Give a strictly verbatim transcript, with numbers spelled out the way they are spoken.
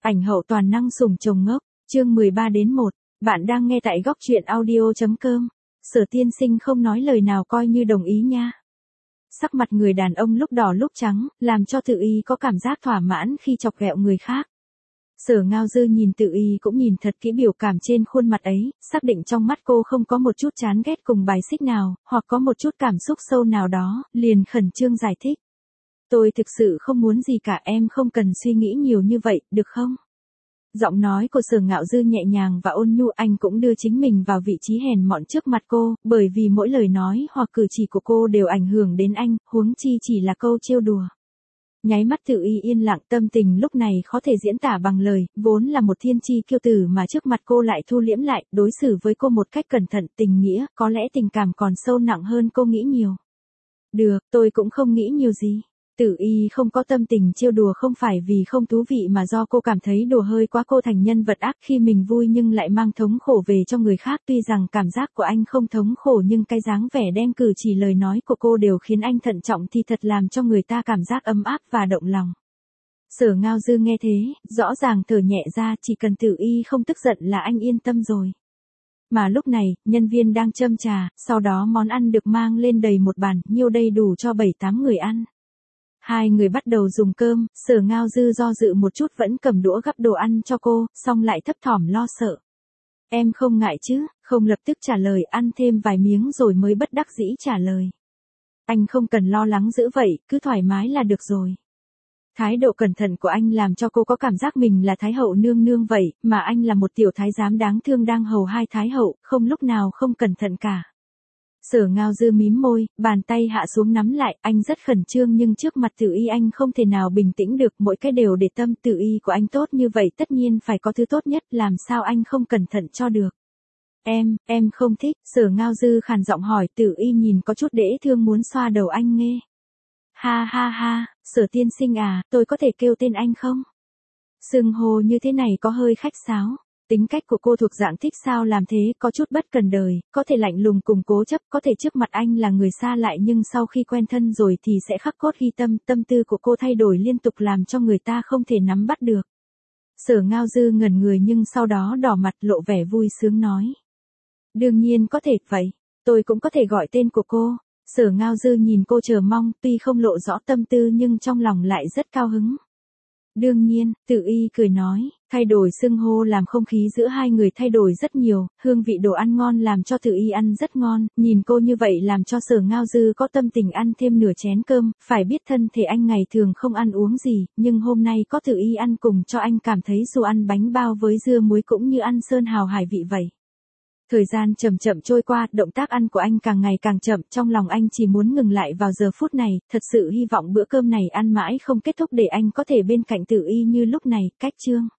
Ảnh hậu toàn năng sủng chồng ngốc, chương mười ba đến một, bạn đang nghe tại góc truyện audio.com. Sở tiên sinh không nói lời nào coi như đồng ý nha. Sắc mặt người đàn ông lúc đỏ lúc trắng, làm cho Tự Y có cảm giác thỏa mãn khi chọc ghẹo người khác. Sở Ngao Dư nhìn Tự Y cũng nhìn thật kỹ biểu cảm trên khuôn mặt ấy, xác định trong mắt cô không có một chút chán ghét cùng bài xích nào, hoặc có một chút cảm xúc sâu nào đó, liền khẩn trương giải thích. Tôi thực sự không muốn gì cả, em không cần suy nghĩ nhiều như vậy, được không? Giọng nói của Sở Ngạo Dư nhẹ nhàng và ôn nhu, anh cũng đưa chính mình vào vị trí hèn mọn trước mặt cô, bởi vì mỗi lời nói hoặc cử chỉ của cô đều ảnh hưởng đến anh, huống chi chỉ là câu trêu đùa. Nháy mắt Tự Y yên lặng, tâm tình lúc này khó thể diễn tả bằng lời, vốn là một thiên chi kiêu tử mà trước mặt cô lại thu liễm lại, đối xử với cô một cách cẩn thận, tình nghĩa, có lẽ tình cảm còn sâu nặng hơn cô nghĩ nhiều. Được, tôi cũng không nghĩ nhiều gì. Tự Y không có tâm tình trêu đùa không phải vì không thú vị mà do cô cảm thấy đùa hơi quá, cô thành nhân vật ác khi mình vui nhưng lại mang thống khổ về cho người khác. Tuy rằng cảm giác của anh không thống khổ nhưng cái dáng vẻ đem cử chỉ lời nói của cô đều khiến anh thận trọng thì thật làm cho người ta cảm giác ấm áp và động lòng. Sở Ngao Dư nghe thế, rõ ràng thở nhẹ ra, chỉ cần Tự Y không tức giận là anh yên tâm rồi. Mà lúc này, nhân viên đang châm trà, sau đó món ăn được mang lên đầy một bàn, nhiêu đây đủ cho bảy tám người ăn. Hai người bắt đầu dùng cơm, Sở Ngao Dư do dự một chút vẫn cầm đũa gắp đồ ăn cho cô, xong lại thấp thỏm lo sợ. Em không ngại chứ, không lập tức trả lời, ăn thêm vài miếng rồi mới bất đắc dĩ trả lời. Anh không cần lo lắng dữ vậy, cứ thoải mái là được rồi. Thái độ cẩn thận của anh làm cho cô có cảm giác mình là Thái hậu nương nương vậy, mà anh là một tiểu thái giám đáng thương đang hầu hai Thái hậu, không lúc nào không cẩn thận cả. Sở Ngao Dư mím môi, bàn tay hạ xuống nắm lại, anh rất khẩn trương nhưng trước mặt Tự Y anh không thể nào bình tĩnh được, mỗi cái đều để tâm. Tự Y của anh tốt như vậy tất nhiên phải có thứ tốt nhất, làm sao anh không cẩn thận cho được. Em, em không thích, Sở Ngao Dư khàn giọng hỏi. Tự Y nhìn có chút dễ thương muốn xoa đầu anh nghe. Ha ha ha, Sở tiên sinh à, tôi có thể kêu tên anh không? Xưng hô như thế này có hơi khách sáo. Tính cách của cô thuộc dạng thích sao làm thế, có chút bất cần đời, có thể lạnh lùng cùng cố chấp, có thể trước mặt anh là người xa lạ nhưng sau khi quen thân rồi thì sẽ khắc cốt ghi tâm, tâm tư của cô thay đổi liên tục làm cho người ta không thể nắm bắt được. Sở Ngao Dư ngẩn người nhưng sau đó đỏ mặt lộ vẻ vui sướng nói. Đương nhiên có thể, vậy, tôi cũng có thể gọi tên của cô. Sở Ngao Dư nhìn cô chờ mong, tuy không lộ rõ tâm tư nhưng trong lòng lại rất cao hứng. Đương nhiên, Tự Y cười nói, thay đổi xưng hô làm không khí giữa hai người thay đổi rất nhiều, hương vị đồ ăn ngon làm cho Tự Y ăn rất ngon, nhìn cô như vậy làm cho Sở Ngao Dư có tâm tình ăn thêm nửa chén cơm, phải biết thân thể anh ngày thường không ăn uống gì, nhưng hôm nay có Tự Y ăn cùng cho anh cảm thấy dù ăn bánh bao với dưa muối cũng như ăn sơn hào hải vị vậy. Thời gian chậm chậm trôi qua, động tác ăn của anh càng ngày càng chậm, trong lòng anh chỉ muốn ngừng lại vào giờ phút này, thật sự hy vọng bữa cơm này ăn mãi không kết thúc để anh có thể bên cạnh Tự Y như lúc này. Cách chương